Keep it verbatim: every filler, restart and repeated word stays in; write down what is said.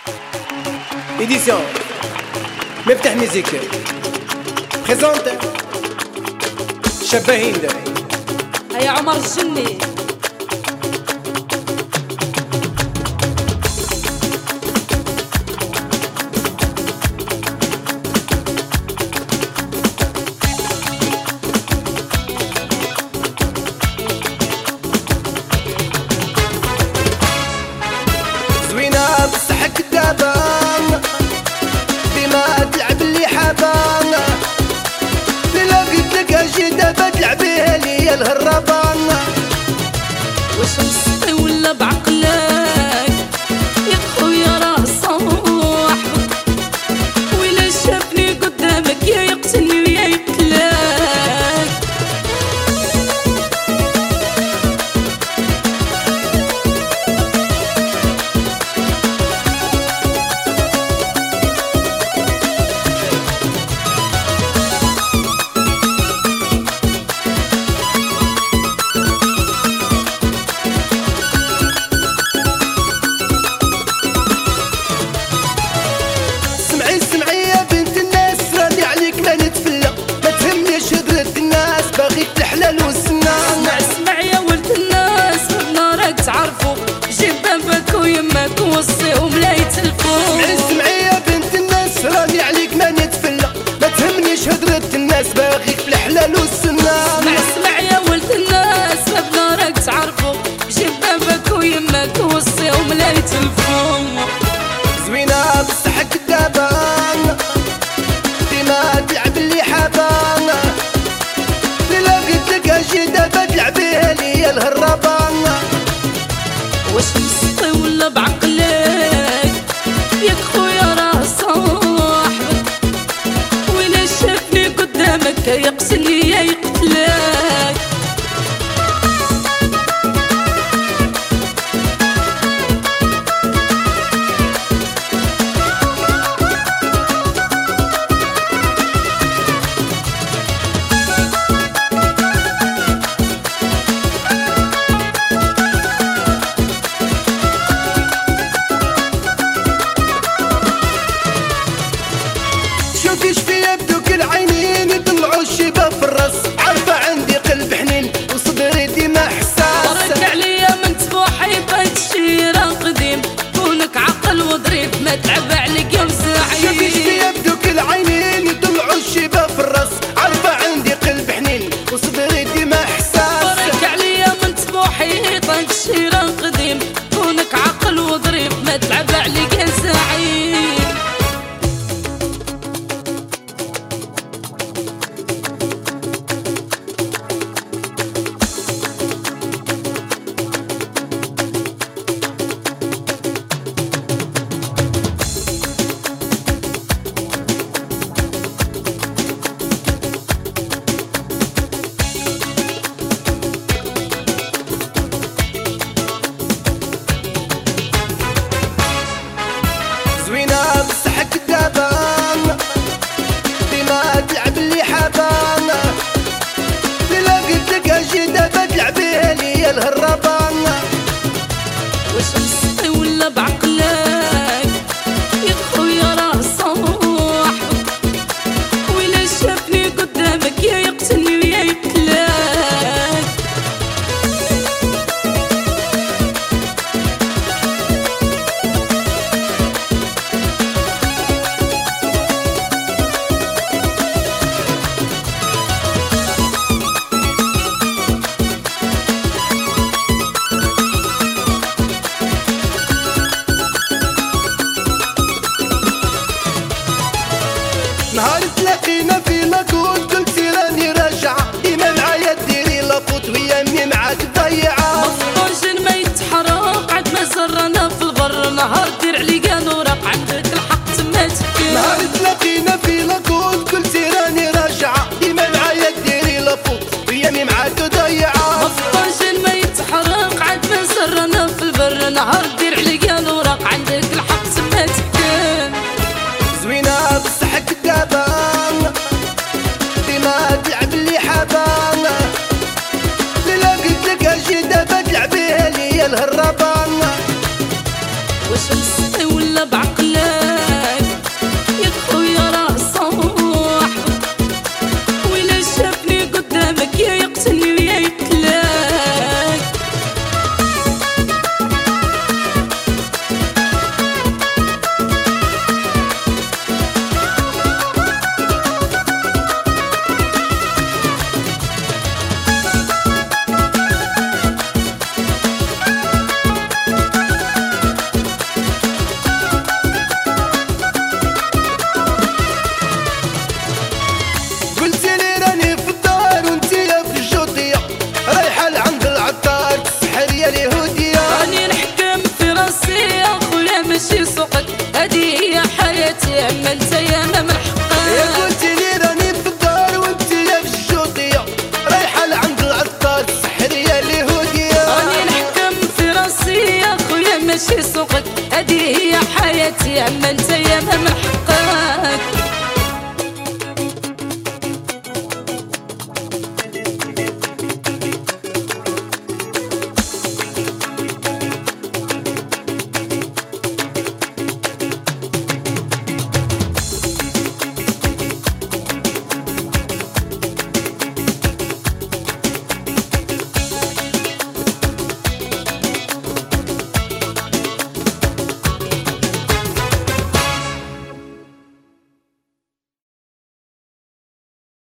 Édition مفتح ميوزيك بريزونت شابة هند. هيا عمر الجني. زوينة بصح كدابة ديما تلعب اللي حابة، لا قلت لك اجي دابا تلعبيها ليا الهربة. واش مسطي ولا بعقلك يا خويا راه صاحبك، ويلا شافني قدامك يا يقتلني ويا يقتلك. اسمع اسمع يا ولد الناس، نارك تعرفوا جيب بابك ويمك ووصيهم لا يتلفوا. اسمعي اسمعي يا بنت الناس، راني عليك ماني نتفلى، ما تهمنيش هدرة الناس باغيك في الحلال والسنة. اسمع اسمع يا ولد الناس، باب نارك تعرفوا جيب بابك ويمك ووصيهم لا يتلفوا. زوينة بصح كدابة ديما تلعب اللي حابة، اجي دابا تلعبيها ليا الهربة. واش مسطي ولا بعقلك يا خويا راه صاحبك، ويلا شافني قدامك يقتلني يا يقتلك. شوفيش في يبدوك العينين يطلعوا الشباب في الراس، عارفة عندي قلب حنين وصدري ديما حساس. برك عليا من تبوحي بهاد الشي راه قديم، كونك عقل وظريف ما تلعب عليك يا مزاعي. شوفيش في يبدوك العينين يطلعوا الشباب في الراس، عارفة عندي قلب حنين وصدري ديما حساس. برك عليا من تبوحي بهاد الشي راه قديم، كونك عقل وظريف ما تلعب عليك يا زعيم. بالسقي ولا بعقلك يا خويا راه صاحبك وإلا شافني قدامك يا يقتلني ويا يقتلك. ماشي سوقك هادي هي حياتي اما انت يا ما محقق. يا قلتي لي راني في الدار وانت يا في الشوطية رايحة لعند العطار السحرية اليهودية. راني نحكم في راسي يا خويا ماشي سوقك هادي هي حياتي اما انت يا ما محقق.